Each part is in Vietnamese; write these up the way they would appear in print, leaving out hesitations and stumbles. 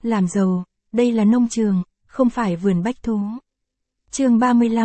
làm giàu, đây là nông trường, không phải vườn bách thú. Chương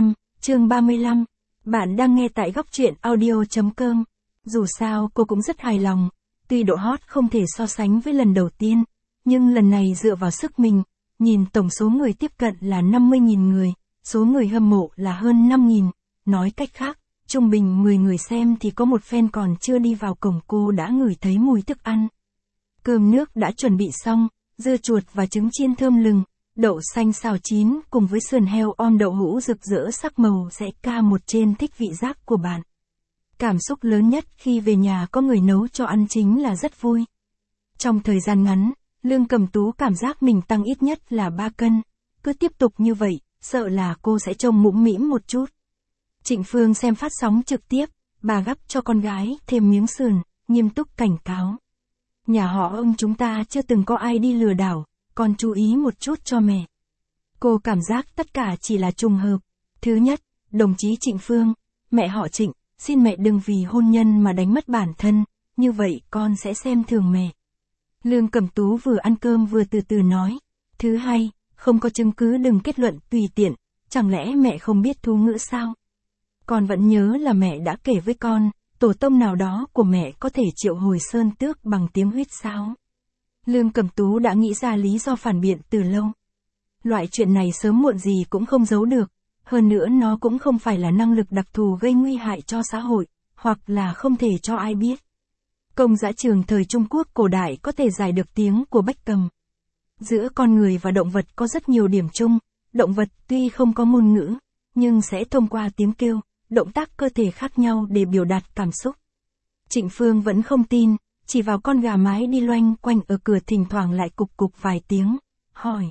35, bạn đang nghe tại góc truyện audio.com. Dù sao cô cũng rất hài lòng, tuy độ hot không thể so sánh với lần đầu tiên, nhưng lần này dựa vào sức mình, nhìn tổng số người tiếp cận là 50.000 người, số người hâm mộ là hơn 5.000, nói cách khác, trung bình 10 người xem thì có một fan còn chưa đi vào cổng cô đã ngửi thấy mùi thức ăn. Cơm nước đã chuẩn bị xong, dưa chuột và trứng chiên thơm lừng, đậu xanh xào chín cùng với sườn heo om đậu hũ rực rỡ sắc màu sẽ ca một trên thích vị giác của bạn. Cảm xúc lớn nhất khi về nhà có người nấu cho ăn chính là rất vui. Trong thời gian ngắn, Lương Cẩm Tú cảm giác mình tăng ít nhất là 3 cân. Cứ tiếp tục như vậy, sợ là cô sẽ trông mũm mĩm một chút. Trịnh Phương xem phát sóng trực tiếp, bà gắp cho con gái thêm miếng sườn, nghiêm túc cảnh cáo. Nhà họ ông chúng ta chưa từng có ai đi lừa đảo, con chú ý một chút cho mẹ. Cô cảm giác tất cả chỉ là trùng hợp. Thứ nhất, đồng chí Trịnh Phương, mẹ họ Trịnh, xin mẹ đừng vì hôn nhân mà đánh mất bản thân, như vậy con sẽ xem thường mẹ. Lương Cẩm Tú vừa ăn cơm vừa từ từ nói. Thứ hai, không có chứng cứ đừng kết luận tùy tiện, chẳng lẽ mẹ không biết thú ngữ sao? Con vẫn nhớ là mẹ đã kể với con, tổ tông nào đó của mẹ có thể triệu hồi sơn tước bằng tiếng huýt sáo. Lương Cẩm Tú đã nghĩ ra lý do phản biện từ lâu. Loại chuyện này sớm muộn gì cũng không giấu được, hơn nữa nó cũng không phải là năng lực đặc thù gây nguy hại cho xã hội, hoặc là không thể cho ai biết. Công dã trường thời Trung Quốc cổ đại có thể giải được tiếng của Bách Cầm. Giữa con người và động vật có rất nhiều điểm chung, động vật tuy không có ngôn ngữ, nhưng sẽ thông qua tiếng kêu, động tác cơ thể khác nhau để biểu đạt cảm xúc. Trịnh Phương vẫn không tin, chỉ vào con gà mái đi loanh quanh ở cửa thỉnh thoảng lại cục cục vài tiếng, hỏi.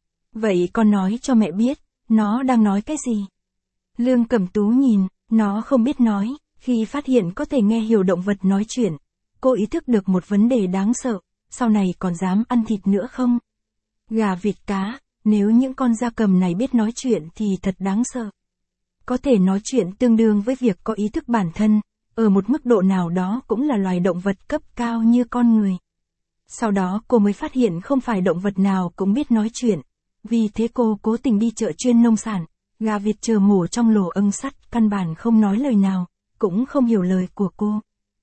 Vậy con nói cho mẹ biết, nó đang nói cái gì? Lương Cẩm Tú nhìn, nó không biết nói, khi phát hiện có thể nghe hiểu động vật nói chuyện. Cô ý thức được một vấn đề đáng sợ, sau này còn dám ăn thịt nữa không? Gà vịt cá, nếu những con gia cầm này biết nói chuyện thì thật đáng sợ. Có thể nói chuyện tương đương với việc có ý thức bản thân, ở một mức độ nào đó cũng là loài động vật cấp cao như con người. Sau đó cô mới phát hiện không phải động vật nào cũng biết nói chuyện, vì thế cô cố tình đi chợ chuyên nông sản, gà vịt chờ mổ trong lò ưng sắt căn bản không nói lời nào, cũng không hiểu lời của cô.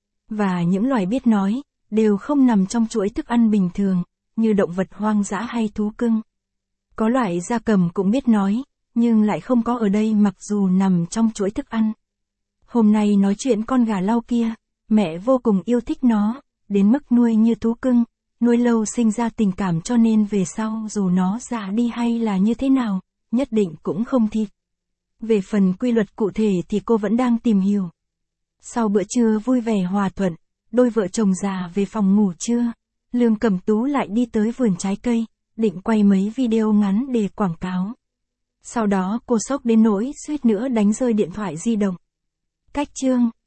Và những loài biết nói, đều không nằm trong chuỗi thức ăn bình thường, như động vật hoang dã hay thú cưng. Có loại gia cầm cũng biết nói, nhưng lại không có ở đây mặc dù nằm trong chuỗi thức ăn. Hôm nay nói chuyện con gà lau kia, mẹ vô cùng yêu thích nó, đến mức nuôi như thú cưng, nuôi lâu sinh ra tình cảm cho nên về sau dù nó già đi hay là như thế nào, nhất định cũng không thịt. Về phần quy luật cụ thể thì cô vẫn đang tìm hiểu. Sau bữa trưa vui vẻ hòa thuận, đôi vợ chồng già về phòng ngủ trưa, Lương Cẩm Tú lại đi tới vườn trái cây, định quay mấy video ngắn để quảng cáo. Sau đó cô sốc đến nỗi suýt nữa đánh rơi điện thoại di động. Cách chương